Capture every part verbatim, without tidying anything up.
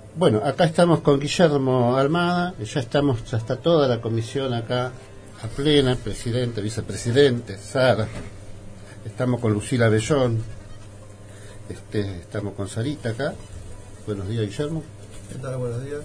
Bueno, acá estamos con Guillermo Almada, ya estamos, ya está toda la comisión acá a plena, presidente, vicepresidente, Sara, estamos con Lucila Bellón, este, estamos con Sarita acá. Buenos días, Guillermo. ¿Qué tal? Buenos días.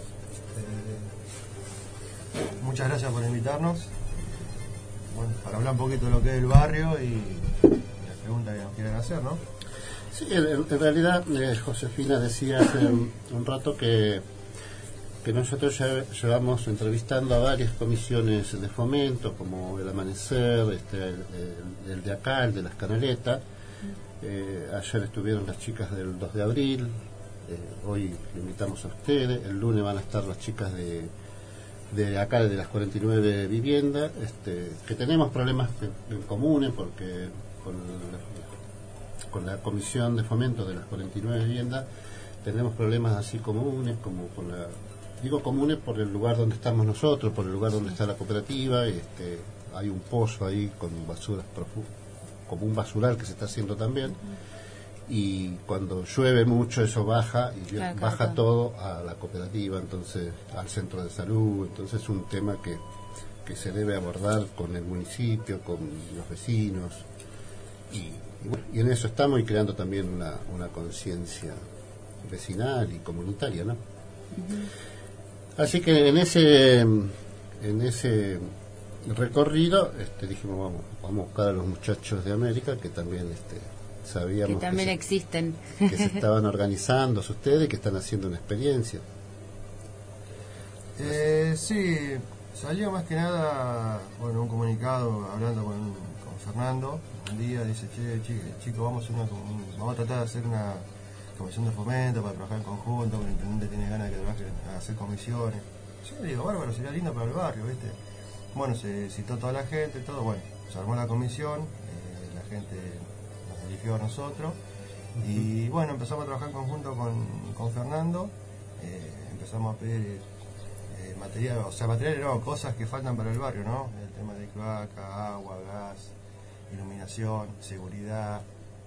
Eh, muchas gracias por invitarnos. Bueno, para hablar un poquito de lo que es el barrio y las preguntas que nos quieran hacer, ¿no? Sí, en, en realidad eh, Josefina decía hace un, un rato que, que nosotros ya llevamos entrevistando a varias comisiones de fomento, como el Amanecer, este, el, el, el de acá, el de las Canaletas. Eh, ayer estuvieron las chicas del dos de abril, eh, hoy le invitamos a ustedes, el lunes van a estar las chicas de, de acá, de las cuarenta y nueve viviendas, este, que tenemos problemas en, en comunes, porque con la, con la comisión de fomento de las cuarenta y nueve viviendas tenemos problemas así comunes, como con la, digo comunes por el lugar donde estamos nosotros, por el lugar donde está la cooperativa, este, hay un pozo ahí con basuras profundas, como un basural que se está haciendo también, y cuando llueve mucho eso baja y claro, baja claro. todo a la cooperativa, entonces al centro de salud, entonces es un tema que, que se debe abordar con el municipio, con los vecinos, y, y, bueno, y en eso estamos y creando también una, una conciencia vecinal y comunitaria, ¿no? Uh-huh. Así que en ese en ese recorrido este, dijimos vamos vamos a buscar a los muchachos de América que también este, sabíamos que también que se, existen, que se estaban organizando ustedes, que están haciendo una experiencia. Eh, sí, salió más que nada, bueno, un comunicado hablando con, con Fernando un día, dice, che, chicos, vamos, una, vamos a tratar de hacer una comisión de fomento para trabajar en conjunto, porque el intendente tiene ganas de que trabajen a hacer comisiones. Yo digo, bárbaro, sería lindo para el barrio, ¿viste? Bueno, se citó toda la gente, todo, bueno, se armó la comisión, eh, la gente nos eligió a nosotros, uh-huh. y bueno, empezamos a trabajar en conjunto con, con Fernando, eh, empezamos a pedir eh, material, o sea, material no, cosas que faltan para el barrio, ¿no? El tema de cloaca, agua, gas, iluminación, seguridad,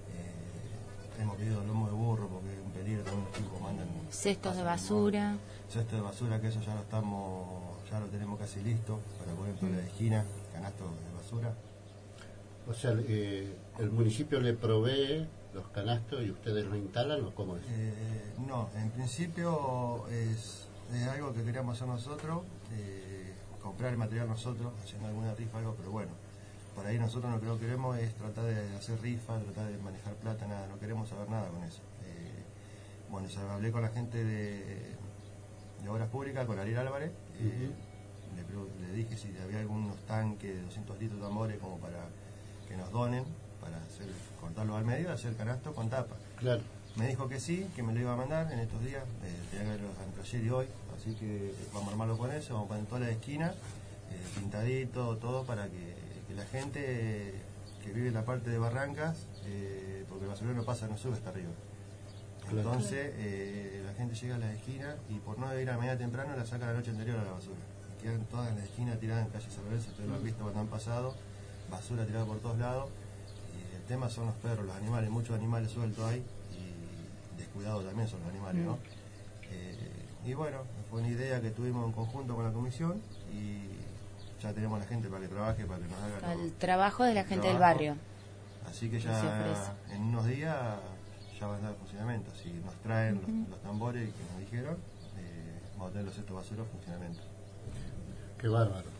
eh, hemos pedido lomo de burro porque es un peligro, también los chicos mandan cestos de basura, cestos de basura, que eso ya lo estamos, ya lo tenemos casi listo para poner toda la esquina, canastos de basura. O sea, eh, el municipio le provee los canastos y ustedes los instalan, ¿o cómo es? Eh, no, en principio es, es algo que queríamos hacer nosotros, eh, comprar el material nosotros, haciendo alguna rifa, algo, pero bueno, por ahí nosotros lo que no queremos es tratar de hacer rifa, tratar de manejar plata, nada, no queremos saber nada con eso. Eh, bueno, ya hablé con la gente de, de Obras Públicas, con Ariel Álvarez, eh, uh-huh. le, le dije si había algunos tanques de doscientos litros de amores como para que nos donen, para hacer, cortarlo al medio y hacer canasto con tapa. Claro. Me dijo que sí, que me lo iba a mandar en estos días, eh, tenía que verlo entre ayer y hoy, así que vamos a armarlo con eso, vamos a poner toda la esquina, eh, pintadito, todo para que, que la gente que vive en la parte de Barrancas, eh, porque el basurero no pasa, no sube hasta arriba. Entonces eh, la gente llega a la esquina y por no ir a media temprano la saca la noche anterior a la basura. Y quedan todas en la esquina tiradas en calle San Lorenzo, ustedes lo han visto cuando han pasado, basura tirada por todos lados. Y el tema son los perros, los animales, muchos animales sueltos hay y descuidados también son los animales, ¿no? Eh, y bueno, fue una idea que tuvimos en conjunto con la comisión y ya tenemos a la gente para que trabaje, para que nos haga el lo, trabajo de la gente trabajo. del barrio. Así que ya en unos días ya va a estar en funcionamiento. Si nos traen uh-huh. los, los tambores que nos dijeron, eh, vamos a tener los cestos basura en funcionamiento. Qué bárbaro.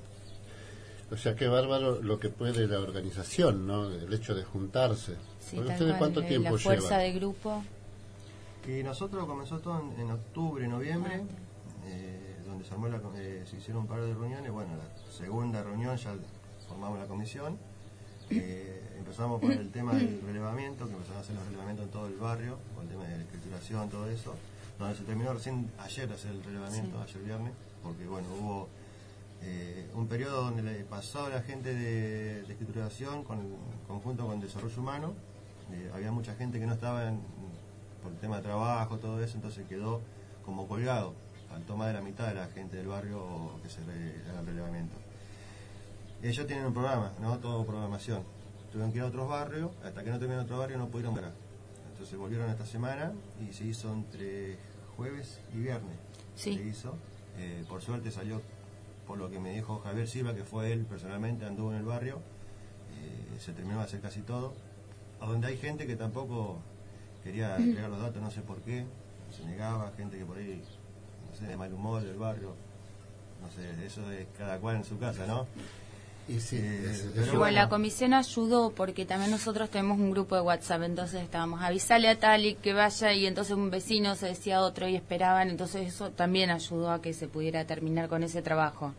O sea, qué bárbaro lo que puede la organización, ¿no? El hecho de juntarse. Sí, ¿Ustedes cual, cuánto tiempo la fuerza llevan? de grupo. Y nosotros comenzó todo en, en octubre, noviembre, ah, eh, donde se armó la, eh, se hicieron un par de reuniones. Bueno, la segunda reunión ya formamos la comisión. Eh, empezamos con el tema del relevamiento, que empezamos a hacer los relevamientos en todo el barrio, con el tema de la escrituración, todo eso, donde se terminó recién ayer hacer el relevamiento, sí. ayer viernes, porque bueno, hubo eh, un periodo donde le pasó a la gente de, de escrituración con conjunto con desarrollo humano, eh, había mucha gente que no estaba en, por el tema de trabajo, todo eso, entonces quedó como colgado, faltó más de la mitad de la gente del barrio que se haga el relevamiento. Ellos tienen un programa, ¿no? Todo programación. Tuvieron que ir a otros barrios, hasta que no terminaron otro barrio no pudieron parar. Entonces volvieron esta semana y se hizo entre jueves jueves y viernes Sí. se hizo. Eh, por suerte salió, por lo que me dijo Javier Silva, que fue él personalmente, anduvo en el barrio, eh, se terminó de hacer casi todo. A donde hay gente que tampoco quería entregar los datos, no sé por qué, se negaba, gente que por ahí, no sé, de mal humor del barrio, no sé, eso es cada cual en su casa, ¿no? Y sí, Eh, es- pero es- Igual bueno. la comisión ayudó porque también nosotros tenemos un grupo de WhatsApp, entonces estábamos, avisale a tal y que vaya, y entonces un vecino se decía a otro y esperaban, entonces eso también ayudó a que se pudiera terminar con ese trabajo.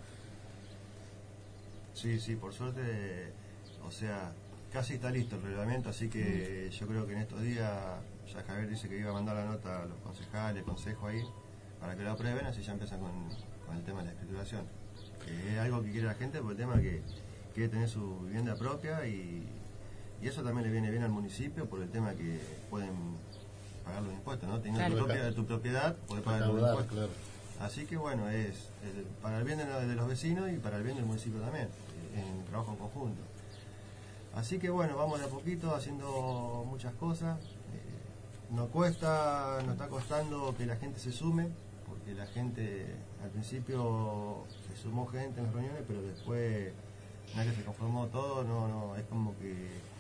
Sí, sí, por suerte, o sea, casi está listo el reglamento, así que yo creo que en estos días ya Javier dice que iba a mandar la nota a los concejales, consejo ahí, para que lo aprueben, así ya empiezan con, con el tema de la escrituración. Que es algo que quiere la gente por el tema que quiere tener su vivienda propia y, y eso también le viene bien al municipio por el tema que pueden pagar los impuestos, ¿no? Teniendo Claro. tu, propia, tu propiedad, puedes pagar los recaudar, impuestos. claro. Así que bueno, es, es para el bien de, lo- de los vecinos y para el bien del municipio también, eh, en trabajo en conjunto. Así que bueno, vamos de a poquito haciendo muchas cosas. Eh, nos cuesta, nos está costando que la gente se sume, porque la gente al principio se sumó gente en las reuniones, pero después, una vez que se conformó todo, no, no, es como que...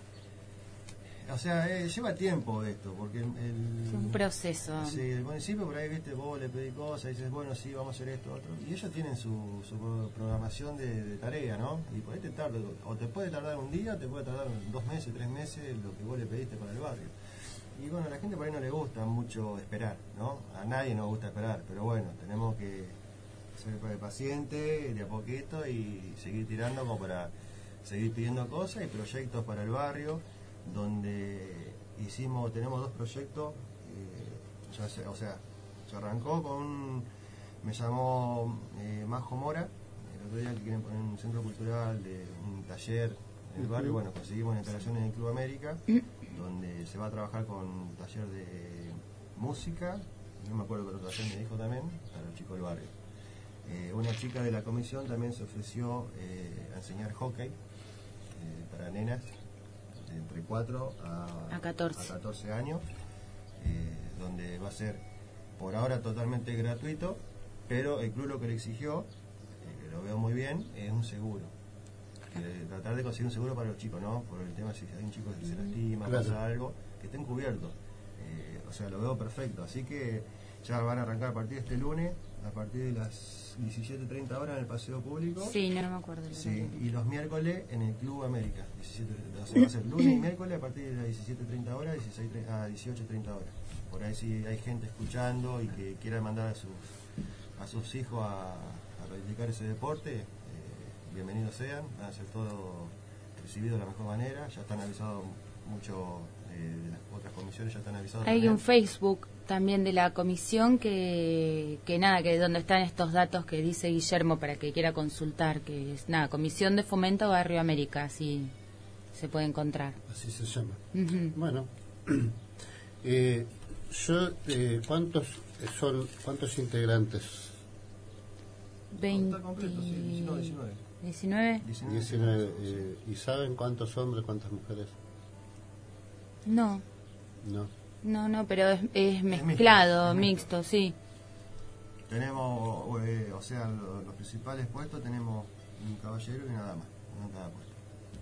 O sea, eh, lleva tiempo esto, porque el, el- Es un proceso. Sí, el municipio por ahí, viste, vos le pedís cosas y dices, bueno, sí, vamos a hacer esto, otro. Y ellos tienen su, su programación de, de tarea, ¿no? Y por ahí te tarda, o te puede tardar un día, o te puede tardar dos meses, tres meses lo que vos le pediste para el barrio. Y bueno, a la gente por ahí no le gusta mucho esperar, ¿no? A nadie nos gusta esperar, pero bueno, tenemos que ser pacientes de a poquito y seguir tirando como para seguir pidiendo cosas y proyectos para el barrio, donde hicimos, tenemos dos proyectos, eh, ya se- o sea, se arrancó con, un- me llamó eh, Majo Mora, el otro día que quieren poner un centro cultural, de un taller en el barrio, bueno, conseguimos la instalación en el Club América, donde se va a trabajar con un taller de música, no me acuerdo qué otro taller me dijo también, para los chicos del barrio. Eh, una chica de la comisión también se ofreció eh, a enseñar hockey eh, para nenas de entre cuatro a, A catorce. a catorce años, eh, donde va a ser por ahora totalmente gratuito, pero el club lo que le exigió, eh, que lo veo muy bien, es un seguro. Eh, tratar de conseguir un seguro para los chicos, ¿no? Por el tema si hay un chico que se lastima, Claro. pasa algo, que estén cubiertos. Eh, o sea, lo veo perfecto. Así que ya van a arrancar a partir de este lunes, a partir de las diecisiete treinta horas en el paseo público. Sí, no, no me acuerdo. el Sí, horario. y los miércoles en el Club América. diecisiete, o sea, va a ser lunes y miércoles a partir de las diecisiete treinta horas dieciséis, a dieciocho treinta horas. Por ahí si hay gente escuchando y que quiera mandar a sus, a sus hijos a, a practicar ese deporte, eh, bienvenidos sean, van a ser todos recibidos de la mejor manera. Ya están avisados muchos eh, de las otras comisiones, ya están avisados. Hay también. un Facebook también de la comisión que, que nada, que donde están estos datos que dice Guillermo para que quiera consultar, que es nada, Comisión de Fomento Barrio América, así se puede encontrar. así se llama. Ujú. Bueno, eh, yo, eh, ¿cuántos son, cuántos integrantes? veinte... Está completo, sí, diecinueve, diecinueve. ¿diecinueve? diecinueve. Eh, ¿Y saben cuántos hombres, cuántas mujeres? No, No. no, no, pero es, es mixto, mezclado, es mixto. mixto, sí. Tenemos, eh, o sea, lo- los principales puestos tenemos un caballero y una dama, uno en cada puesto.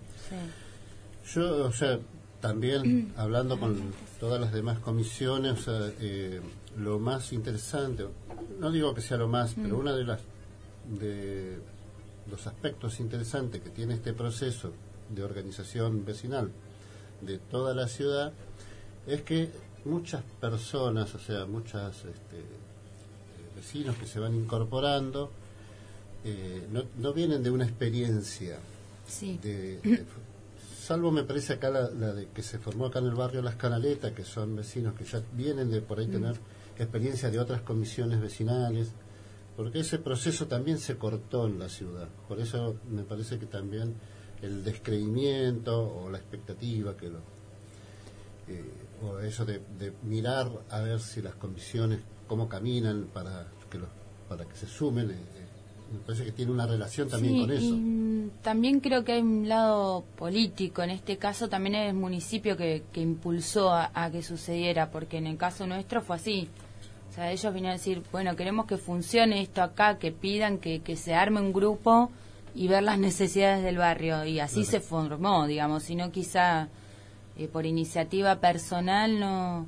Sí. Yo, o sea, también hablando con todas las demás comisiones, o sea, eh, lo más interesante, no digo que sea lo más, pero una de las de los aspectos interesantes que tiene este proceso de organización vecinal de toda la ciudad es que muchas personas, o sea, muchas este, eh, vecinos que se van incorporando, eh, no, no vienen de una experiencia Sí. de, de- salvo me parece acá la, la de que se formó acá en el barrio Las Canaletas, que son vecinos que ya vienen de por ahí tener experiencia de otras comisiones vecinales, porque ese proceso también se cortó en la ciudad. Por eso me parece que también el descreimiento o la expectativa que lo eh, o eso de, de mirar a ver si las comisiones cómo caminan para que los para que se sumen, eh, eh, me parece que tiene una relación también Sí, con eso. y mm, también creo que hay un lado político. En este caso también es el municipio que, que impulsó a, a que sucediera, porque en el caso nuestro fue así. O sea, ellos vinieron a decir, bueno, queremos que funcione esto acá, que pidan que, que se arme un grupo y ver las necesidades del barrio. Y así claro. se formó, digamos, sino quizá eh, por iniciativa personal no,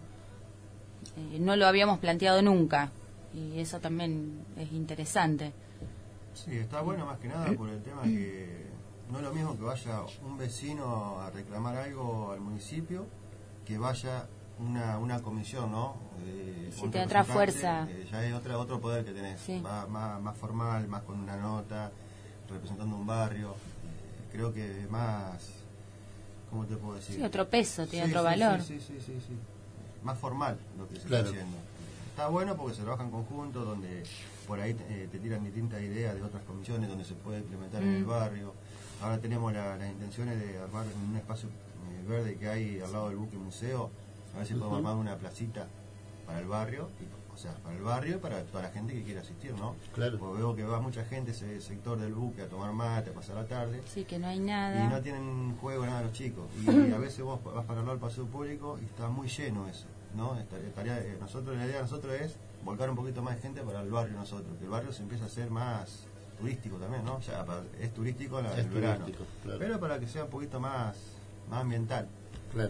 eh, no lo habíamos planteado nunca. Y eso también es interesante. Sí, está bueno más que nada por el tema que no es lo mismo que vaya un vecino a reclamar algo al municipio que vaya una una comisión, ¿no? Eh, sí, tiene otra fuerza. Eh, ya es otra, otro poder que tenés, sí. más, más, más formal, más con una nota, representando un barrio. Eh, creo que más, ¿cómo te puedo decir? Sí, otro peso, tiene sí, otro sí, valor. Sí, sí, sí, sí. Más formal lo que se claro. está haciendo. Está bueno porque se trabaja en conjunto, donde por ahí te, eh, te tiran distintas ideas de otras comisiones donde se puede implementar mm. en el barrio. Ahora tenemos la, las intenciones de armar en un espacio eh, verde que hay al lado del buque museo, a ver si uh-huh. podemos armar una placita para el barrio, y, o sea, para el barrio y para toda la gente que quiera asistir, ¿no? Claro. Porque veo que va mucha gente ese sector del buque a tomar mate, a pasar la tarde. Sí, que no hay nada. Y no tienen juego nada los chicos. Y a veces vos vas para el lado del paseo público y está muy lleno eso, ¿no? Estaría, eh, nosotros, la idea de nosotros es volcar un poquito más de gente para el barrio nosotros, que el barrio se empieza a hacer más turístico también, ¿no? Ya para, es turístico en el verano, claro. pero para que sea un poquito más, más ambiental. Claro.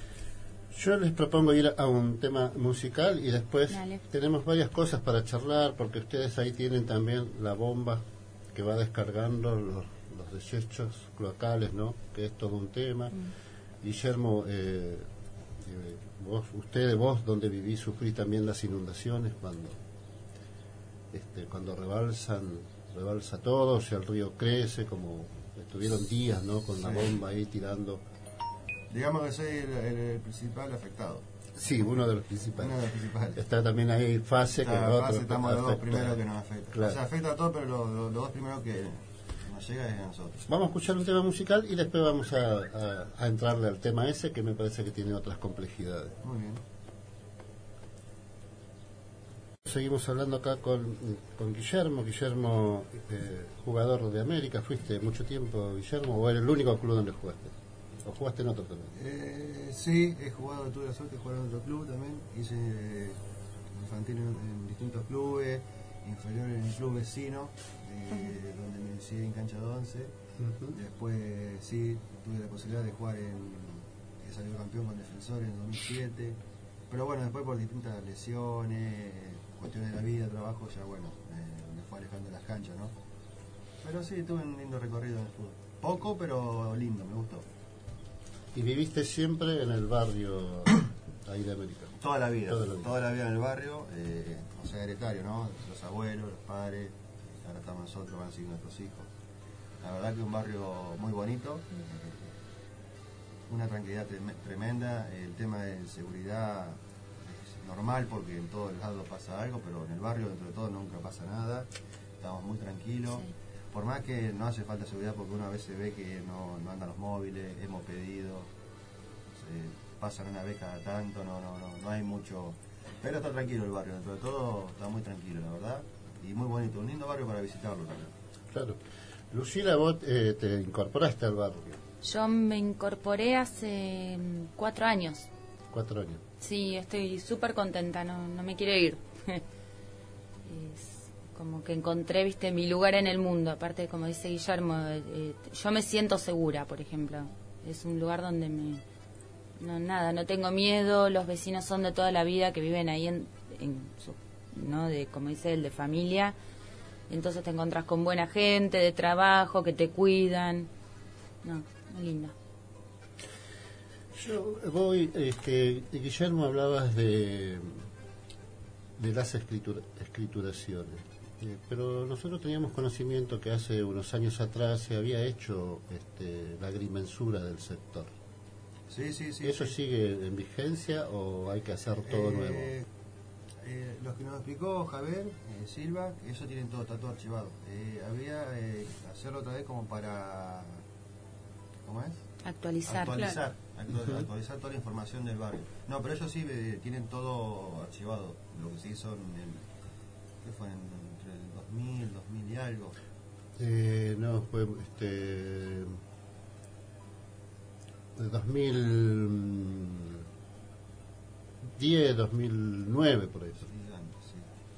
Yo les propongo ir a un tema musical y después Dale. tenemos varias cosas para charlar, porque ustedes ahí tienen también la bomba que va descargando los, los desechos cloacales, ¿no? Que es todo un tema. Mm. Guillermo, eh, eh, vos, ustedes, vos donde vivís, sufrís también las inundaciones cuando este, cuando rebalsan, rebalsa todo, o sea, el río crece, como estuvieron días, ¿no? Con sí. la bomba ahí tirando. Digamos que soy el, el, el principal afectado. Sí, uno de los principales. Uno de los principales. Está también ahí fase Está, que fase, otro estamos los dos primeros que nos afecta. Claro. O sea, afecta a todos, pero los, los, los dos primeros que nos llega es a nosotros. Vamos a escuchar un tema musical y después vamos a, a, a entrarle al tema ese, que me parece que tiene otras complejidades. Muy bien. Seguimos hablando acá con, con Guillermo. Guillermo, eh, jugador de América. ¿Fuiste mucho tiempo, Guillermo, o era el único club donde jugaste? ¿O jugaste en otro también? Eh, sí, he jugado, tuve la suerte de jugar en otro club también. Hice eh, infantil en, en distintos clubes, inferior en el club vecino, eh, uh-huh. donde me inicié en cancha de once. Uh-huh. Después sí, tuve la posibilidad de jugar en, he salido campeón con Defensor en dos mil siete. Pero bueno, después por distintas lesiones, cuestiones de la vida, trabajo, ya bueno, eh, me fue alejando de las canchas, ¿no? Pero sí, tuve un lindo recorrido en el fútbol. Poco, pero lindo, me gustó. ¿Y viviste siempre en el barrio ahí de América? Toda la vida, toda la vida, toda la vida en el barrio, eh, o sea, hereditario, ¿no? Los abuelos, los padres, ahora estamos nosotros, van a seguir nuestros hijos. La verdad que es un barrio muy bonito, eh, una tranquilidad tremenda, el tema de seguridad es normal porque en todos lados pasa algo, pero en el barrio dentro de todo nunca pasa nada, estamos muy tranquilos. Sí. Por más que no hace falta seguridad porque uno a veces ve que no, no andan los móviles, hemos pedido, se pasan una vez cada tanto, no, no, no, no hay mucho, pero está tranquilo el barrio, dentro de todo está muy tranquilo, la verdad, y muy bonito, un lindo barrio para visitarlo también. Claro. Lucila, vos eh, te incorporaste al barrio. Yo me incorporé hace cuatro años. Cuatro años. Sí, estoy súper contenta, no, no me quiero ir. Es como que encontré, viste, mi lugar en el mundo. Aparte, como dice Guillermo, eh, yo me siento segura, por ejemplo. Es un lugar donde me... No, nada, no tengo miedo. Los vecinos son de toda la vida, que viven ahí en, en su, ¿no? De, como dice él, de familia. Entonces te encontrás con buena gente, de trabajo, que te cuidan. No, muy lindo. Yo voy, este, Guillermo, hablabas de, de las escritura, escrituraciones. Eh, pero nosotros teníamos conocimiento que hace unos años atrás se había hecho este, la agrimensura del sector. Sí, sí, sí. ¿Eso sí. sigue en vigencia o hay que hacer todo eh, nuevo? Eh, los que nos explicó Javier eh, Silva, eso tienen todo, está todo archivado. Eh, había eh, hacerlo otra vez como para... ¿Cómo es? Actualizar. Actualizar, claro. actualizar, uh-huh. actualizar toda la información del barrio. No, pero ellos sí eh, tienen todo archivado. Lo que se hizo en el... ¿Qué fue? En, dos mil, dos mil y algo. Eh, no, fue este de dos mil diez, dos mil nueve por eso. Sí, antes, sí.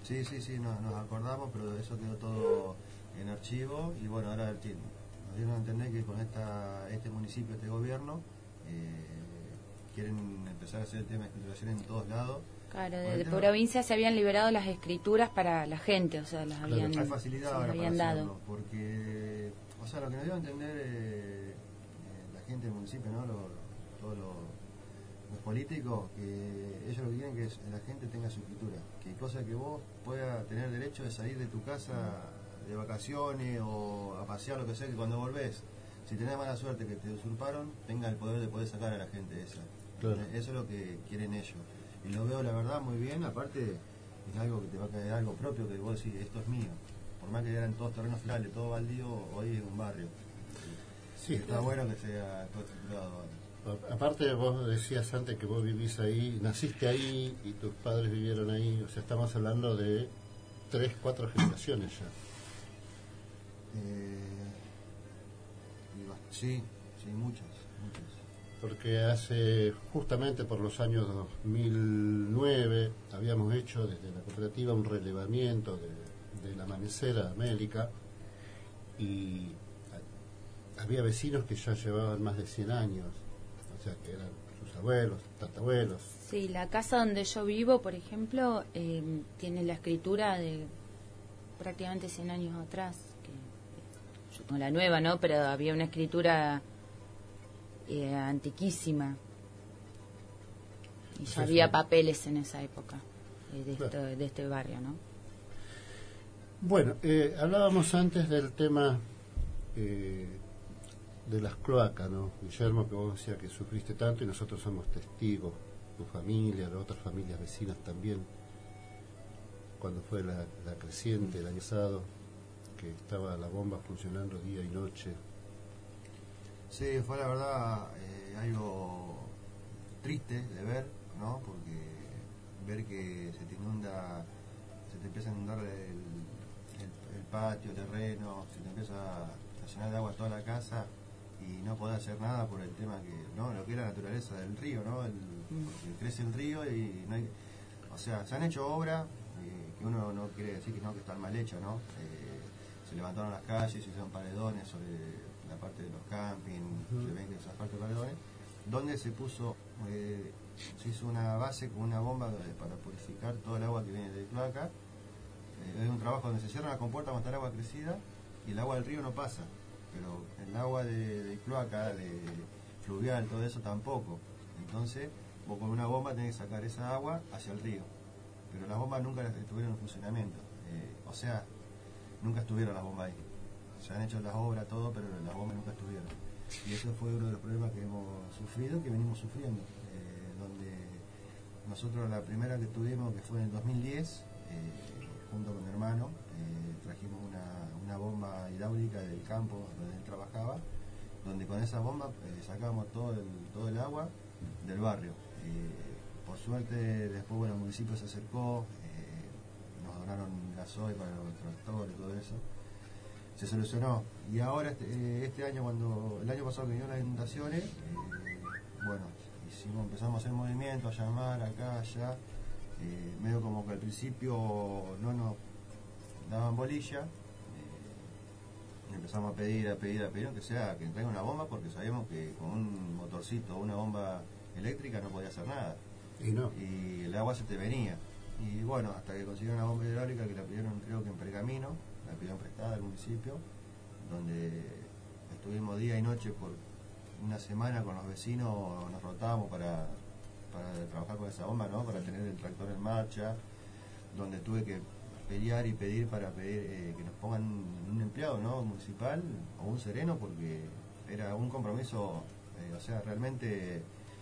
Sí, sí, sí, nos, nos acordamos, pero eso quedó todo en archivo y bueno, ahora nos dieron a entender que con esta este municipio, este gobierno, eh, quieren empezar a hacer el tema de escrituración en todos lados. Claro, de, de provincia se habían liberado las escrituras para la gente, o sea, las claro, habían, hay facilidad se ahora habían para dado. hacerlo, porque, o sea, lo que nos dio a entender eh, la gente del municipio, ¿no? Lo, todos los, los políticos, que ellos lo que quieren es que la gente tenga su escritura, que cosa que vos puedas tener derecho de salir de tu casa de vacaciones o a pasear, lo que sea, que cuando volvés, si tenés mala suerte que te usurparon, tenga el poder de poder sacar a la gente esa. Claro. Eso es lo que quieren ellos. Y lo veo, la verdad, muy bien. Aparte, es algo que te va a caer algo propio, que vos decís, esto es mío. Por más que eran todos terrenos finales, todo baldío, hoy es un barrio. Sí, está claro. Bueno que sea todo estructurado ahora. Aparte, vos decías antes que vos vivís ahí, naciste ahí y tus padres vivieron ahí. O sea, estamos hablando de tres, cuatro generaciones ya. Eh, sí, sí, muchas, muchas. Porque hace, justamente por los años dos mil nueve, habíamos hecho desde la cooperativa un relevamiento de, del amanecer a América, y había vecinos que ya llevaban más de cien años, o sea que eran sus abuelos, tatabuelos. Sí, la casa donde yo vivo, por ejemplo, eh, tiene la escritura de prácticamente cien años atrás, que yo tengo la nueva, ¿no? Pero había una escritura Eh, antiquísima y ya sí, había sí. papeles en esa época eh, de, claro. esto, de este barrio, ¿no? Bueno, eh, hablábamos antes del tema eh, de las cloacas, ¿no? Guillermo, que vos decías que sufriste tanto y nosotros somos testigos, tu familia, las otras familias vecinas también, cuando fue la, la creciente el año pasado, que estaba la bomba funcionando día y noche. Sí, fue la verdad eh, algo triste de ver, ¿no? Porque ver que se te inunda, se te empieza a inundar el, el, el patio, el terreno, se te empieza a llenar de agua toda la casa y no podés hacer nada por el tema que, ¿no? Lo que es la naturaleza del río, ¿no? El, porque crece el río y no hay, o sea, se han hecho obras eh, que uno no quiere decir que no, que están mal hechas, ¿no? Eh, se levantaron las calles, se hicieron paredones sobre la parte de los campings, uh-huh. Se ven esas partes de paredones, donde se puso, eh, se hizo una base con una bomba de, para purificar todo el agua que viene de cloaca. Eh, es un trabajo donde se cierra la compuerta cuando está el agua crecida y el agua del río no pasa, pero el agua de, de cloaca, de fluvial, todo eso tampoco. Entonces, vos con una bomba tenés que sacar esa agua hacia el río, pero las bombas nunca estuvieron en funcionamiento, eh, o sea, nunca estuvieron las bombas ahí. Se han hecho las obras, todo, pero las bombas nunca estuvieron. Y eso fue uno de los problemas que hemos sufrido, que venimos sufriendo. Eh, donde nosotros la primera que tuvimos, que fue en el dos mil diez, eh, junto con mi hermano, eh, trajimos una, una bomba hidráulica del campo donde él trabajaba, donde con esa bomba eh, sacábamos todo el, todo el agua del barrio. Eh, por suerte, después bueno, el municipio se acercó, eh, nos donaron gasoil para los tractores y todo eso. Se solucionó. Y ahora este, este año, cuando el año pasado que vinieron las inundaciones, eh, bueno, hicimos, empezamos a hacer movimientos, a llamar acá, allá, eh, medio como que al principio no nos daban bolilla, eh, empezamos a pedir, a pedir, a pedir, aunque sea que traiga una bomba, porque sabíamos que con un motorcito o una bomba eléctrica no podía hacer nada. Y no. Y el agua se te venía. Y bueno, hasta que consiguieron una bomba hidráulica que la pidieron creo que en Pergamino, la pidieron prestada al municipio, donde estuvimos día y noche por una semana con los vecinos, nos rotábamos para, para trabajar con esa bomba, ¿no? Para tener el tractor en marcha, donde tuve que pelear y pedir para pedir eh, que nos pongan un empleado, ¿no? Municipal o un sereno, porque era un compromiso, eh, o sea, realmente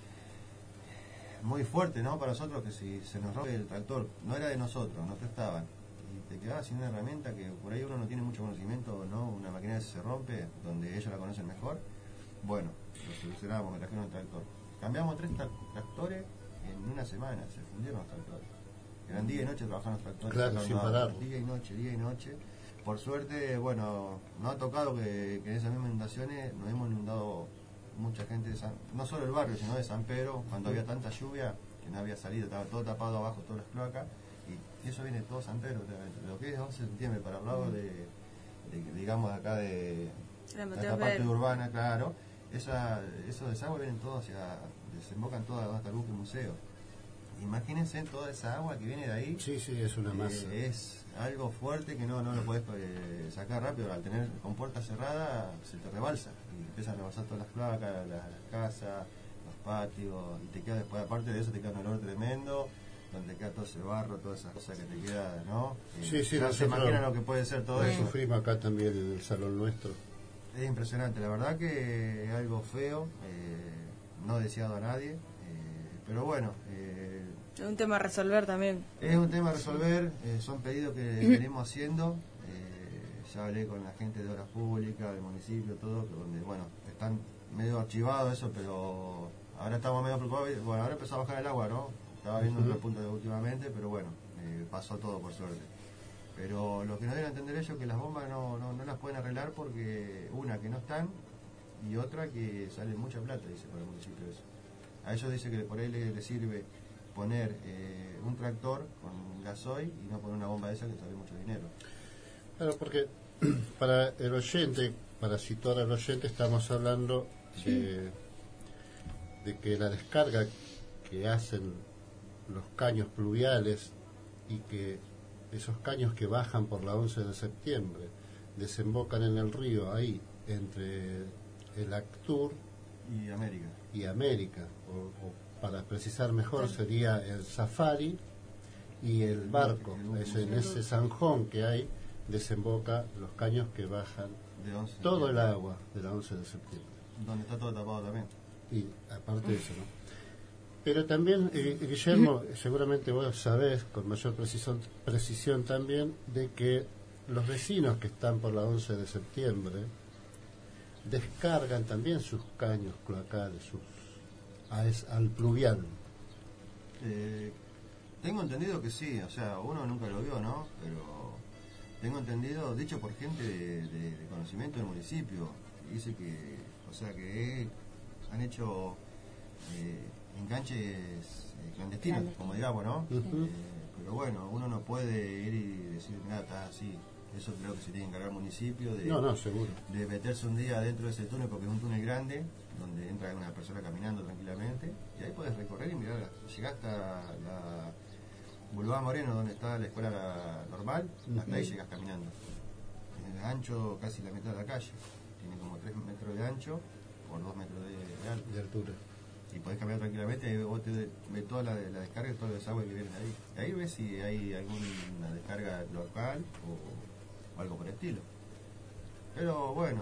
muy fuerte, ¿no? Para nosotros, que si se nos rompe el tractor, no era de nosotros, nos prestaban, y te quedabas sin una herramienta que por ahí uno no tiene mucho conocimiento, ¿no? Una máquina que se rompe, donde ellos la conocen mejor. Bueno, lo solucionábamos, me trajeron el tractor. Cambiamos tres tra tractores en una semana, se fundieron los tractores. Eran día y noche trabajando los tractores. Claro, sin parar. Día y noche, día y noche. Por suerte, bueno, nos ha tocado que, que en esas mismas inundaciones nos hemos inundado mucha gente de San, no solo el barrio, sino de San Pedro, cuando había tanta lluvia que no había salido, estaba todo tapado abajo, todas las cloacas, y eso viene todo San Pedro, lo que es once de septiembre para el lado de, de, digamos, acá de, de esta parte urbana, claro, esa, esos desagües vienen todos hacia, desembocan todos hasta el buque museo. Imagínense toda esa agua que viene de ahí. Sí, sí, es una masa. Eh, es algo fuerte que no, no lo puedes eh, sacar rápido. Al tener con puerta cerrada se te rebalsa y empiezan a rebalsar todas las placas, las, las casas, los patios, y te queda después, aparte de eso, te queda un olor tremendo, donde queda todo ese barro, toda esa cosa que te queda, ¿no? Eh, sí, sí, no se imagina lo que puede ser todo lo eso. Sufrimos acá también en el salón nuestro. Es impresionante, la verdad que es algo feo, eh, no deseado a nadie, eh, pero bueno. Eh, es un tema a resolver también. Es un tema a resolver, eh, son pedidos que venimos haciendo. Eh, ya hablé con la gente de Obras Públicas, del municipio, todo, que donde, bueno, están medio archivados eso, pero ahora estamos medio preocupados. Bueno, ahora empezó a bajar el agua, ¿no? Estaba viendo uh-huh. un repunte últimamente, pero bueno, eh, pasó todo por suerte. Pero lo que no deben entender ellos es que las bombas no, no, no las pueden arreglar porque, una, que no están, y otra, que sale mucha plata, dice, para el municipio eso. A ellos dice que por ahí les le sirve poner eh, un tractor con gasoil y no poner una bomba de esa que sale mucho dinero. Claro, porque para el oyente, para situar al oyente, estamos hablando sí. de, de que la descarga que hacen los caños pluviales y que esos caños que bajan por la once de septiembre desembocan en el río ahí entre el Actur y América y América o, o para precisar mejor sería el Safari y el barco, es en ese zanjón que hay desemboca los caños que bajan de todo el agua de la once de septiembre, donde está todo tapado también, y aparte de eso, ¿no? Pero también, eh, Guillermo, seguramente vos sabés con mayor precisión, precisión también de que los vecinos que están por la once de septiembre descargan también sus caños cloacales, sus A es, al pluvial. Eh, tengo entendido que sí, o sea, uno nunca lo vio, ¿no? Pero tengo entendido, dicho por gente de, de, de conocimiento del municipio, dice que, o sea, que han hecho eh, enganches eh, clandestinos, Clandestino. como digamos, ¿no? Uh-huh. eh, pero bueno, uno no puede ir y decir, nada, está así. Eso creo que se tiene que encargar el municipio de, no, no, seguro. de meterse un día dentro de ese túnel, porque es un túnel grande, donde entra una persona caminando tranquilamente, y ahí puedes recorrer y mirar, llegar hasta la Boulevard Moreno, donde está la escuela la normal, uh-huh. hasta ahí llegas caminando. Es ancho casi la mitad de la calle, tiene como tres metros de ancho por dos metros de, de, alto. de altura. Y podés caminar tranquilamente y vos te ves toda la, la descarga y todo el desagüe que viene ahí. Y ahí ves si hay alguna descarga local o, o algo por el estilo. Pero bueno,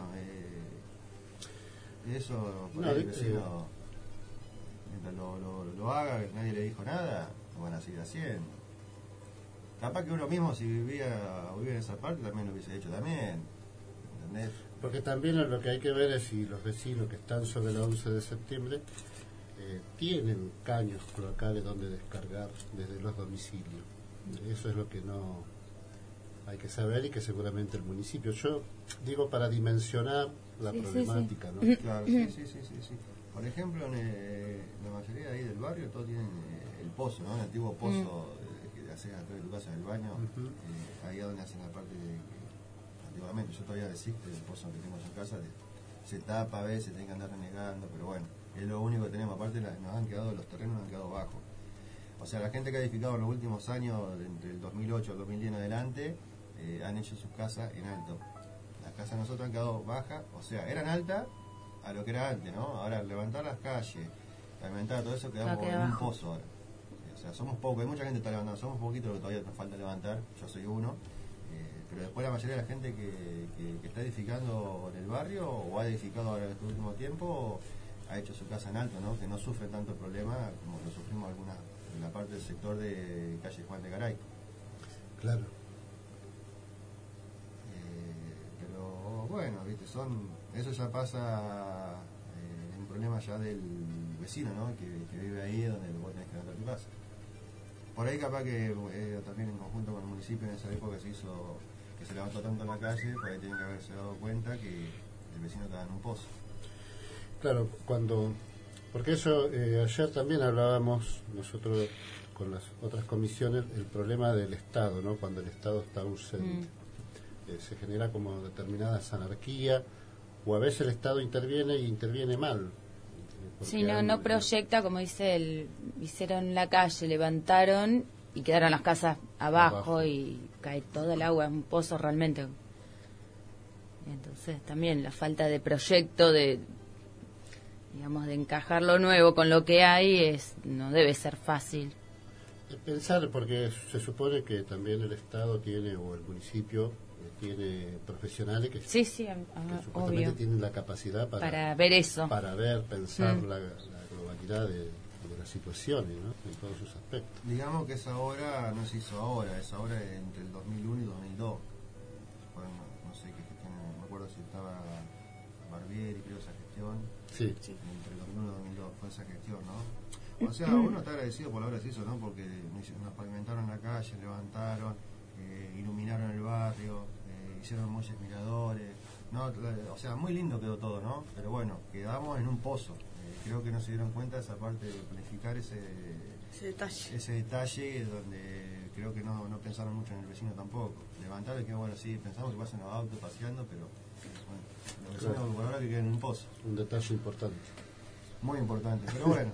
eh, eso por no, ahí el vecino, mientras lo, lo, lo haga, que nadie le dijo nada, lo van a seguir haciendo. Capaz que uno mismo, si vivía, vivía en esa parte, también lo hubiese hecho también, ¿entendés? Porque también lo que hay que ver es si los vecinos que están sobre la once de septiembre eh, tienen caños cloacales donde descargar desde los domicilios. Eso es lo que no hay que saber y que seguramente el municipio, yo digo para dimensionar la sí, problemática, sí, sí. ¿no? Claro, sí, sí, sí, sí, sí. Por ejemplo, en eh, la mayoría de ahí del barrio todos tienen eh, el pozo, ¿no? El antiguo pozo mm. eh, que haces atrás de tu casa, del baño, uh-huh. eh, ahí es donde hacen la parte de que antiguamente, yo todavía existe el pozo que tenemos en casa, de, se tapa a veces, tienen que andar renegando, pero bueno, es lo único que tenemos, aparte la, nos han quedado, los terrenos nos han quedado bajos. O sea, la gente que ha edificado en los últimos años, entre el dos mil ocho y el dos mil diez en adelante, eh, han hecho sus casas en alto. Las casas de nosotros han quedado bajas, o sea, eran altas a lo que era antes, ¿no? Ahora, levantar las calles, pavimentar todo eso, quedamos en un pozo ahora. O sea, somos pocos, hay mucha gente que está levantando, somos poquitos lo que todavía nos falta levantar, yo soy uno, eh, pero después la mayoría de la gente que, que, que está edificando en el barrio, o ha edificado ahora en este último tiempo, ha hecho su casa en alto, ¿no? Que no sufre tanto el problema como lo sufrimos algunas en la parte del sector de calle Juan de Garay. Claro. Eh, pero bueno, viste, son eso ya pasa eh, un problema ya del vecino, ¿no? Que, que vive ahí donde vos tenés que levantar tu casa. Por ahí capaz que eh, también en conjunto con el municipio en esa época se hizo, que se levantó tanto en la calle, por ahí tienen que haberse dado cuenta que el vecino estaba en un pozo. Claro, cuando, porque eso, eh, ayer también hablábamos nosotros con las otras comisiones el problema del Estado, ¿no? Cuando el Estado está ausente. Mm. Eh, se genera como determinada anarquía, o a veces el Estado interviene y interviene mal. Sí, no, no proyecta, como dice el, hicieron la calle, levantaron y quedaron las casas abajo, abajo. Y cae todo el agua, es un pozo realmente. Entonces también la falta de proyecto, de digamos de encajar lo nuevo con lo que hay, es no debe ser fácil. Pensar, porque se supone que también el Estado tiene, o el municipio tiene profesionales que, sí, sí, que supuestamente obvio. tienen la capacidad para, para ver eso, para ver, pensar mm. la, la globalidad de, de las situaciones, ¿no? En todos sus aspectos. Digamos que esa obra no se hizo ahora, esa obra entre el dos mil uno y dos mil dos. Bueno, no sé qué gestión, no me acuerdo si estaba Barbieri, creo esa gestión. Sí. sí. Entre el dos mil uno y dos mil dos fue esa gestión, ¿no? O sea, uno está agradecido por la obra que se hizo, ¿no? Porque nos pavimentaron la calle, levantaron, eh, iluminaron el barrio, eh, hicieron muchos miradores, ¿no? O sea, muy lindo quedó todo, ¿no? Pero bueno, quedamos en un pozo. Eh, creo que no se dieron cuenta de esa parte de planificar ese, ese detalle. Ese detalle donde creo que no, no pensaron mucho en el vecino tampoco. Levantar y que bueno, sí, pensamos que pasan los autos paseando, pero bueno, los vecinos claro. Por ahora que quedan en un pozo. Un detalle importante. Muy importante, pero bueno.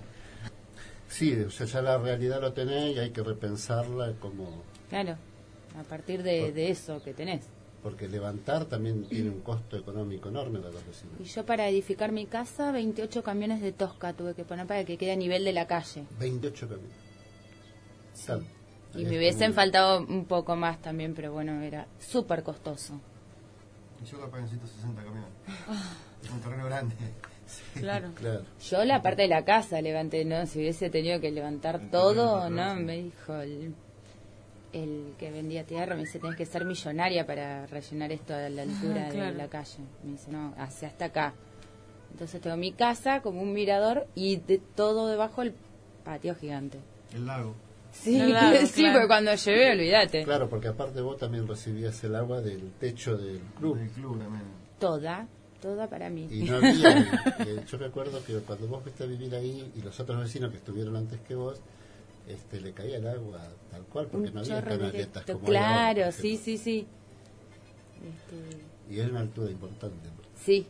Sí, o sea, ya la realidad lo tenés y hay que repensarla como... Claro, a partir de, Por, de eso que tenés. Porque levantar también tiene un costo económico enorme para los vecinos. Y yo para edificar mi casa, veintiocho camiones de Tosca tuve que poner para que quede a nivel de la calle. veintiocho camiones. Sí. Tal, y me hubiesen faltado un poco más también, pero bueno, era súper costoso. Y yo la pagué en ciento sesenta camiones. Es un terreno grande. Sí. Claro. claro. Yo la parte de la casa levanté, ¿no? Si hubiese tenido que levantar el todo, ¿no? Sí. Me dijo el, el que vendía tierra, me dice, tenés que ser millonaria para rellenar esto a la altura ah, claro. de la calle. Me dice, no, hacia hasta acá. Entonces tengo mi casa como un mirador y de todo debajo el patio gigante. El lago. Sí, claro, sí, claro. Porque cuando llevé, olvídate. Claro, porque aparte vos también recibías el agua del techo del club. Del club también. Toda. Toda para mí. Y no había, eh, yo me acuerdo que cuando vos fuiste a vivir ahí y los otros vecinos que estuvieron antes que vos, este, le caía el agua tal cual, porque un no había canaletas como claro, ahora, sí, sí, sí. Este... Y es una altura importante. Sí.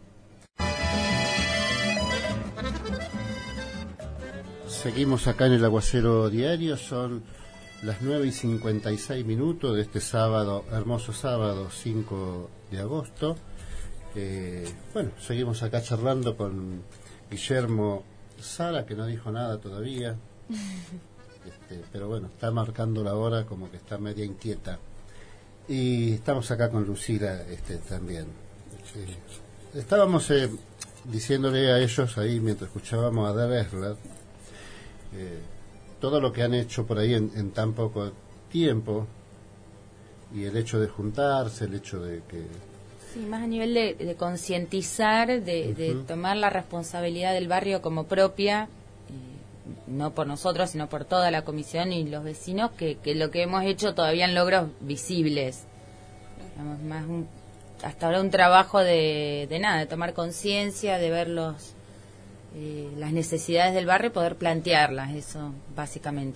Seguimos acá en el Aguacero Diario, son las nueve y cincuenta y seis minutos de este sábado, hermoso sábado cinco de agosto. Eh, bueno, seguimos acá charlando con Guillermo Sala, que no dijo nada todavía, este, pero bueno, está marcando la hora como que está media inquieta. Y estamos acá con Lucila este, también. Eh, estábamos eh, diciéndole a ellos ahí, mientras escuchábamos a Dresler, eh, todo lo que han hecho por ahí en, en tan poco tiempo, y el hecho de juntarse, el hecho de que... Sí, más a nivel de, de concientizar, de, uh-huh. de tomar la responsabilidad del barrio como propia, eh, no por nosotros, sino por toda la comisión y los vecinos, que, que lo que hemos hecho todavía en logros visibles. Digamos, más un, hasta ahora un trabajo de, de nada, de tomar conciencia, de ver los, eh, las necesidades del barrio y poder plantearlas, eso básicamente.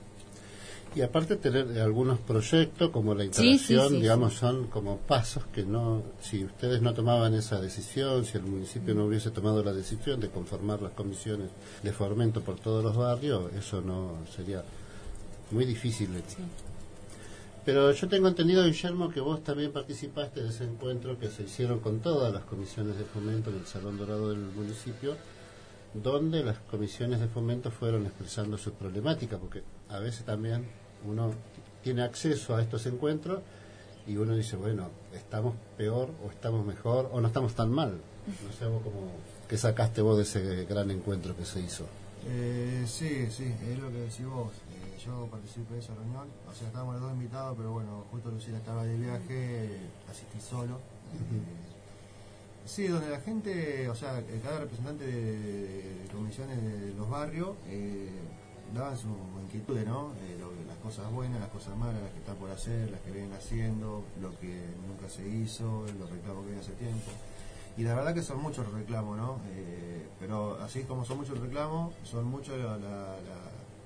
Y aparte tener algunos proyectos como la integración, sí, sí, sí, digamos, sí. Son como pasos que no, si ustedes no tomaban esa decisión, si el municipio no hubiese tomado la decisión de conformar las comisiones de fomento por todos los barrios, eso no sería muy difícil. Sí. Pero yo tengo entendido, Guillermo, que vos también participaste de ese encuentro que se hicieron con todas las comisiones de fomento en el Salón Dorado del municipio, donde las comisiones de fomento fueron expresando sus problemáticas, porque a veces también uno tiene acceso a estos encuentros y uno dice, bueno, estamos peor o estamos mejor o no estamos tan mal. No sé vos cómo, qué sacaste vos de ese gran encuentro que se hizo. Eh, sí, sí, es lo que decís vos. Eh, yo participé de esa reunión, o sea, estábamos los dos invitados, pero bueno, justo Lucila estaba de viaje, asistí solo. Uh-huh. Eh, sí, donde la gente, o sea, cada representante de, de comisiones de los barrios eh, daban sus inquietudes, ¿no? Eh, lo, las cosas buenas, las cosas malas, las que están por hacer, las que vienen haciendo, lo que nunca se hizo, los reclamos que vienen hace tiempo. Y la verdad que son muchos los reclamos, ¿no? Eh, pero así como son muchos los reclamos, son muchos la, la, la, la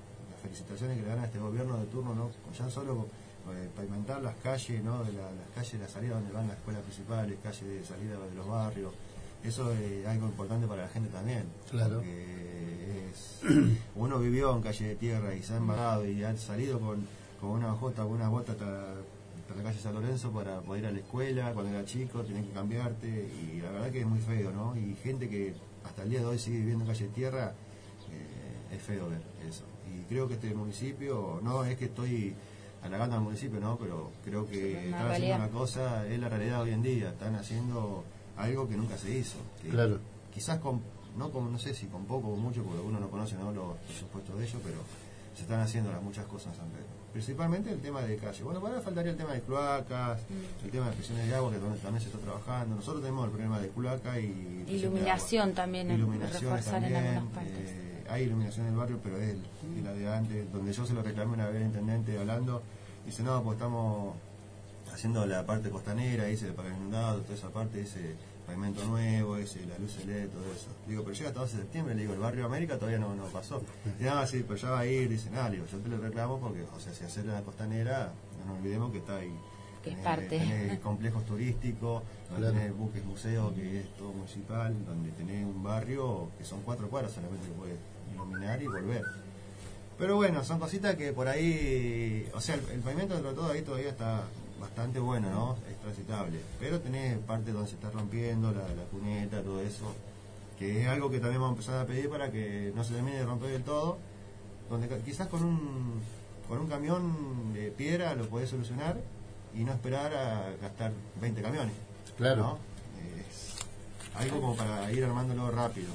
felicitaciones que le dan a este gobierno de turno, ¿no? Ya solo eh, pavimentar las calles, ¿no? De la, las calles de la salida donde van las escuelas principales, calles de salida de los barrios, eso es algo importante para la gente también. Claro. Es, uno vivió en calle de tierra y se ha embarrado y ha salido con, con una bajota, con una bota hasta, hasta la calle San Lorenzo para poder ir a la escuela, cuando era chico tenés que cambiarte, y la verdad que es muy feo, ¿no? Y gente que hasta el día de hoy sigue viviendo en calle de tierra, eh, es feo ver eso. Y creo que este municipio, no es que estoy halagando al municipio, ¿no? Pero creo que están haciendo una cosa, es la realidad hoy en día, están haciendo algo que nunca se hizo. Que claro. Quizás con, no con, no sé si con poco o mucho, porque uno no conoce, ¿no?, los presupuestos de ellos, pero se están haciendo las muchas cosas en San Pedro. Principalmente el tema de calle. Bueno, ahora faltaría el tema de cloacas, mm. el tema de presiones de agua, que donde también se está trabajando. Nosotros tenemos el problema de cloaca y iluminación también, iluminación reforzar también, en algunas partes. Eh, hay iluminación en el barrio, pero es, el, mm. es la de antes, donde yo se lo reclamé una vez al intendente hablando, dice, no, pues estamos haciendo la parte costanera, dice, el pavimento inundado, toda esa parte, dice, pavimento nuevo, ese, la luz L E D, todo eso. Digo, pero llega hasta doce de septiembre, le digo, el barrio América todavía no, no pasó. Y nada, sí, pero ya va a ir, dice, nada, digo, yo te lo reclamo porque, o sea, si hacer la costanera, no nos olvidemos que está ahí. Que es tenés, parte. Tenés complejos turísticos, donde claro. tenés buques museos, que es todo municipal, donde tenés un barrio que son cuatro cuadras solamente que puedes iluminar y volver. Pero bueno, son cositas que por ahí, o sea, el, el pavimento dentro de todo ahí todavía está bastante bueno, ¿no? Es transitable. Pero tenés parte donde se está rompiendo, la, la cuneta, todo eso, que es algo que también vamos a empezar a pedir para que no se termine de romper del todo, donde quizás con un con un camión de piedra lo podés solucionar y no esperar a gastar veinte camiones. Claro. ¿No? Es algo como para ir armándolo rápido.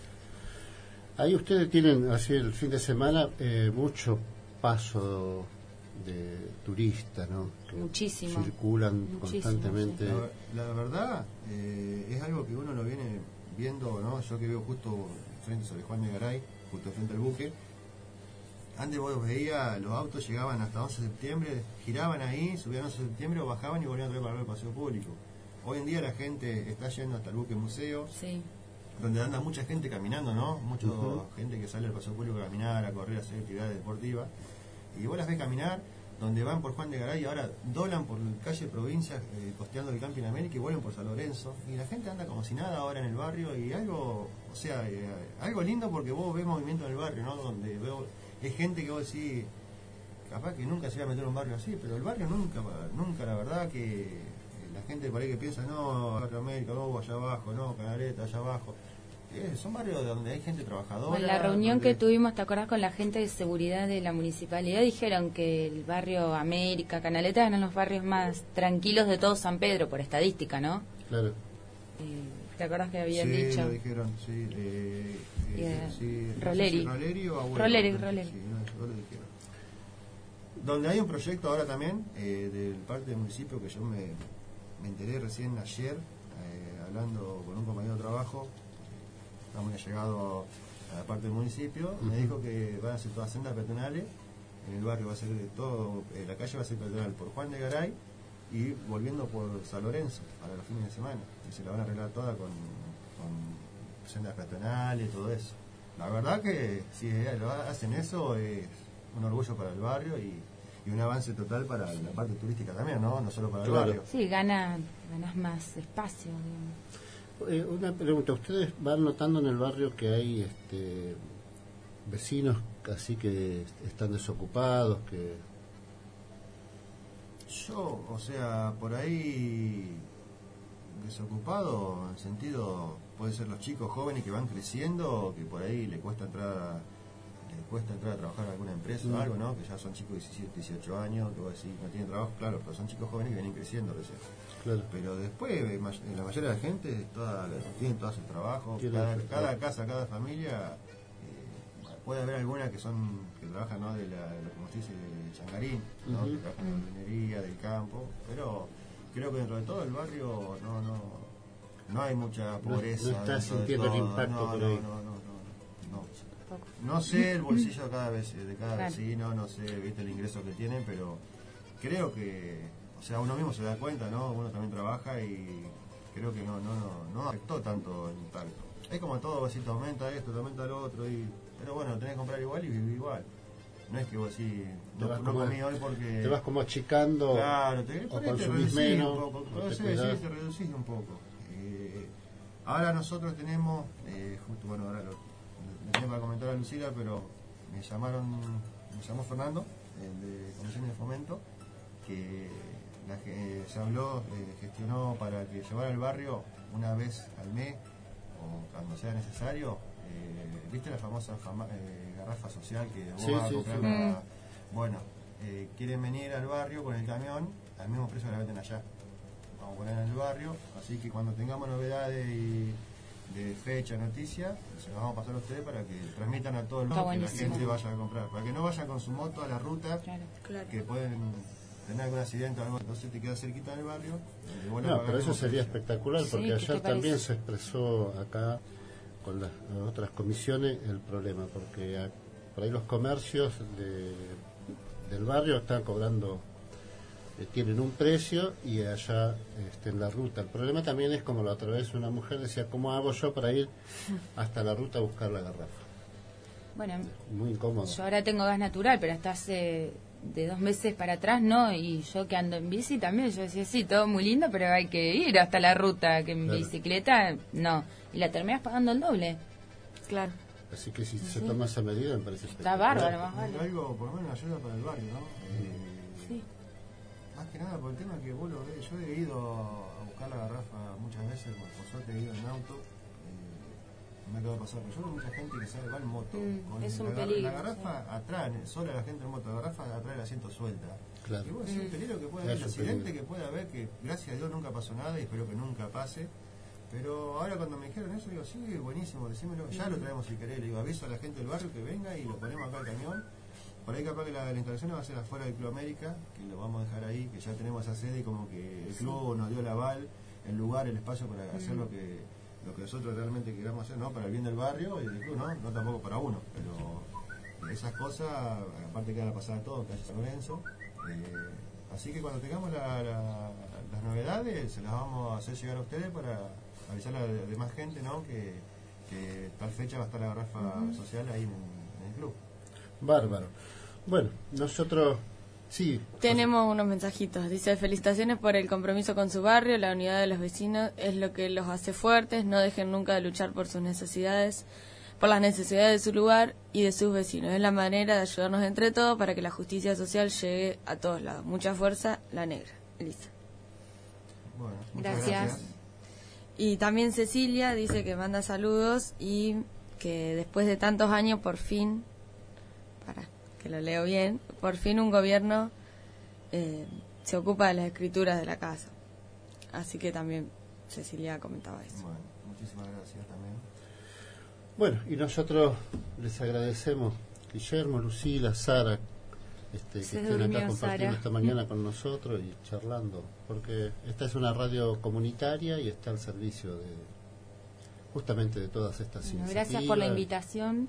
Ahí ustedes tienen, así el fin de semana, eh, mucho paso de turistas, ¿no? Que muchísimo. Circulan muchísimo, constantemente. Sí. La, la verdad, eh, es algo que uno lo viene viendo, ¿no? Yo que veo justo frente sobre Juan de Garay, justo frente al buque. Antes vos veías, los autos llegaban hasta once de septiembre, giraban ahí, subían once de septiembre o bajaban y volvían a traer para el paseo público. Hoy en día la gente está yendo hasta el buque museo. Sí. Donde anda mucha gente caminando, ¿no? Mucha uh-huh. gente que sale al paseo público a caminar, a correr, a hacer actividades deportivas. Y vos las ves caminar, donde van por Juan de Garay y ahora doblan por calle Provincia, eh, costeando el Camping América y vuelven por San Lorenzo. Y la gente anda como si nada ahora en el barrio y algo, o sea, eh, algo lindo porque vos ves movimiento en el barrio, ¿no? Donde veo, es gente que vos decís, capaz que nunca se iba a meter en un barrio así, pero el barrio nunca, nunca, la verdad que... La gente por ahí que piensa, no, Barrio América, no, allá abajo, no, Canaleta, allá abajo. Eh, son barrios donde hay gente trabajadora. En la reunión donde... que tuvimos, ¿te acordás? Con la gente de seguridad de la municipalidad, dijeron que el barrio América, Canaleta eran los barrios más tranquilos de todo San Pedro, por estadística, ¿no? Claro. Eh, ¿Te acordás que habían sí, dicho? Lo dijeron, sí. Eh, eh, sí Roleri. No sé si Roleri o Abuelo. Roleri, Roleri. Sí, no, lo dijeron. Donde hay un proyecto ahora también, eh, del parte del municipio que yo me... Me enteré recién ayer, eh, hablando con un compañero de trabajo, estamos llegado a la parte del municipio, uh-huh. me dijo que van a hacer todas sendas peatonales, en el barrio va a ser de todo, eh, la calle va a ser peatonal por Juan de Garay y volviendo por San Lorenzo para los fines de semana, y se la van a arreglar toda con, con sendas peatonales y todo eso. La verdad que si lo hacen eso es un orgullo para el barrio y y un avance total para la parte turística también, ¿no? No solo para el claro. barrio. Sí, gana, ganas más espacio. Eh, una pregunta, ¿ustedes van notando en el barrio que hay este, vecinos así que están desocupados, que... Yo, o sea, por ahí desocupado, en sentido, puede ser los chicos jóvenes que van creciendo, que por ahí le cuesta entrar a... cuesta entrar a trabajar en alguna empresa mm. o algo, ¿no? Que ya son chicos de diecisiete, dieciocho años, que vos decís, no tienen trabajo, claro, pero son chicos jóvenes que vienen creciendo recién. Claro. Pero después, la mayoría de la gente toda, tienen todos sus trabajos, cada, cada casa, cada familia, eh, puede haber algunas que son que trabajan, ¿no? De la, de, como se dice, de changarín, ¿no? Uh-huh. Que trabajan en la minería, del campo, pero creo que dentro de todo el barrio no no no hay mucha pobreza. No, no estás sintiendo el impacto no, por no, ahí. No, no, no, no. No sé el bolsillo de cada, vez, de cada claro. vecino, no sé, viste el ingreso que tienen, pero creo que, o sea, uno mismo se da cuenta, ¿no? Uno también trabaja y creo que no no no, no afectó tanto el impacto. Es como todo, si te aumenta esto, te aumenta lo otro, y pero bueno, tenés que comprar igual y vivir igual. no es que vos decís, Te no, vas no como- comí hoy porque... Te vas como achicando Claro, te, o por ahí te consumís reducís menos. un poco, o puede te ser, cuidás. sí, te reducís un poco. Eh, ahora nosotros tenemos, eh, justo, bueno, ahora lo, lo tenía para comentar a Lucila, pero me llamaron, me llamó Fernando, el de Comisión de Fomento, que la, que se habló, eh, gestionó para que llevara al barrio una vez al mes, o cuando sea necesario, eh, ¿viste la famosa fama, eh, garrafa social que vos Sí, vas a sí, comprar sí. la- Bueno, eh, quieren venir al barrio con el camión al mismo precio que la venden allá. Vamos a poner en el barrio, así que cuando tengamos novedades y de fecha, noticia, se las vamos a pasar a ustedes para que transmitan a todo el Está mundo, que la buenísimo. gente vaya a comprar, para que no vayan con su moto a la ruta, Claro. Claro. que pueden tener algún accidente o algo, entonces te quedas cerquita del barrio. y vuelves a No, pagar pero el eso mismo sería precio. espectacular, Sí, porque ¿qué te ayer parece? también se expresó acá con las otras comisiones el problema, porque a- por ahí los comercios de, del barrio están cobrando, eh, tienen un precio y allá este, en la ruta. El problema también es como la otra vez una mujer decía, ¿cómo hago yo para ir hasta la ruta a buscar la garrafa? Bueno, Muy incómodo. yo ahora tengo gas natural, pero hasta hace de dos meses para atrás no, y yo que ando en bici también, yo decía, sí, todo muy lindo, pero hay que ir hasta la ruta, que en Claro. bicicleta no, y la terminas pagando el doble. Claro. Así que si se toma esa medida me parece Está espectacular. bárbaro, más Es vale. algo, por lo menos, ayuda para el barrio, ¿no? Eh, Sí. Más que nada por el tema que vos lo ves, yo he ido a buscar la garrafa muchas veces, por, por suerte he ido en auto, eh, no me acabo de pasar, pero yo veo mucha gente que sale, va en moto, Mm, con es un la, gar- peligro, la garrafa atrás, sola la gente en moto, la garrafa atrás el asiento suelta. Claro. Y vos decís, el peligro que puede Es haber, el un accidente peligro. que puede haber, que gracias a Dios nunca pasó nada y espero que nunca pase. Pero ahora cuando me dijeron eso, digo, sí, buenísimo, decímelo, ya lo traemos si querés, le digo, aviso a la gente del barrio que venga y lo ponemos acá al camión. Por ahí capaz que la, la instalación va a ser afuera del Club América, que lo vamos a dejar ahí, que ya tenemos esa sede y como que el club nos dio el aval, el lugar, el espacio para hacer lo que lo que nosotros realmente queramos hacer, ¿no? Para el bien del barrio y del club, ¿no? No tampoco para uno, pero esas cosas, aparte que van a pasar a todo, que haya San Lorenzo. Eh, así que cuando tengamos la, la, las novedades, se las vamos a hacer llegar a ustedes para avisar a la demás gente, ¿no? Que, que tal fecha va a estar la garrafa social ahí en, en el club. Bárbaro. Bueno, nosotros sí. Tenemos unos mensajitos. Dice, felicitaciones por el compromiso con su barrio, la unidad de los vecinos es lo que los hace fuertes, no dejen nunca de luchar por sus necesidades, por las necesidades de su lugar y de sus vecinos. Es la manera de ayudarnos entre todos para que la justicia social llegue a todos lados. Mucha fuerza, la negra. Elisa. Bueno, muchas Gracias. gracias. Y también Cecilia dice que manda saludos y que después de tantos años por fin, para que lo leo bien, por fin un gobierno eh, se ocupa de las escrituras de la casa. Así que también Cecilia comentaba eso. Bueno, muchísimas gracias también. Bueno, y nosotros les agradecemos, Guillermo, Lucila, Sara, este, que Se estén durmió acá compartiendo Sara. esta mañana con nosotros y charlando, porque esta es una radio comunitaria y está al servicio de justamente de todas estas Bueno, iniciativas. gracias por la invitación.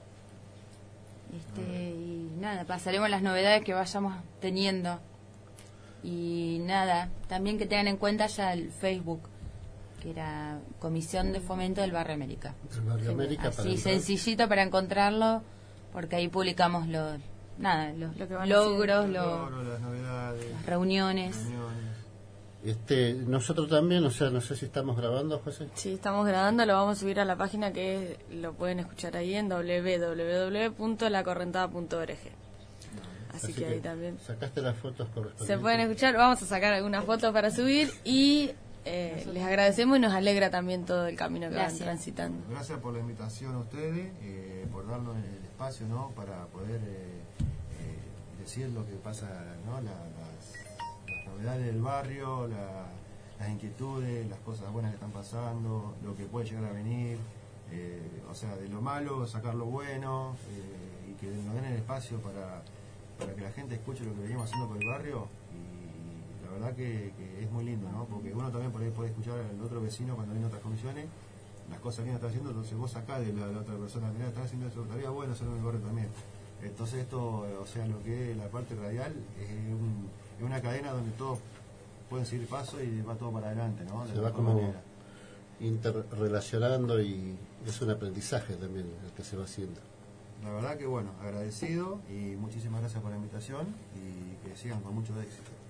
Este, y nada, pasaremos las novedades que vayamos teniendo. Y nada, también que tengan en cuenta ya el Facebook, que era Comisión de Fomento del Barrio América. Del Barrio América para Así entrar. sencillito para encontrarlo, porque ahí publicamos los, nada, los Lo que van logros, Los los, logros, las novedades, las reuniones. reuniones. Este, nosotros también, o sea, no sé si estamos grabando, José. Sí, estamos grabando, lo vamos a subir a la página que lo pueden escuchar ahí en doble u doble u doble u punto la correntada punto org. Así, que, ahí también sacaste las fotos correspondientes. se pueden escuchar. Vamos a sacar algunas fotos para subir y eh, les agradecemos y nos alegra también todo el camino que Gracias. van transitando. Gracias por la invitación a ustedes, eh, por darnos el espacio, ¿no? Para poder eh, eh, decir lo que pasa, ¿no? La- las, las novedades del barrio, la- las inquietudes, las cosas buenas que están pasando, lo que puede llegar a venir, eh, o sea, de lo malo sacar lo bueno, eh, y que nos den el espacio para, para que la gente escuche lo que venimos haciendo por el barrio. Y la verdad que, que es muy lindo, ¿no? Porque uno también por ahí puede escuchar al otro vecino cuando viene a otras comisiones las cosas que uno está haciendo, entonces vos sacás de la, la otra persona, mirá, estás haciendo eso, estaría bueno hacerlo en el barrio también. Entonces esto, o sea, lo que es la parte radial es, un- es una cadena donde todos pueden seguir paso y va todo para adelante, ¿no? De Se la va mejor como manera. interrelacionando y es un aprendizaje también el que se va haciendo. la verdad que bueno, agradecido y muchísimas gracias por la invitación y que sigan con mucho éxito.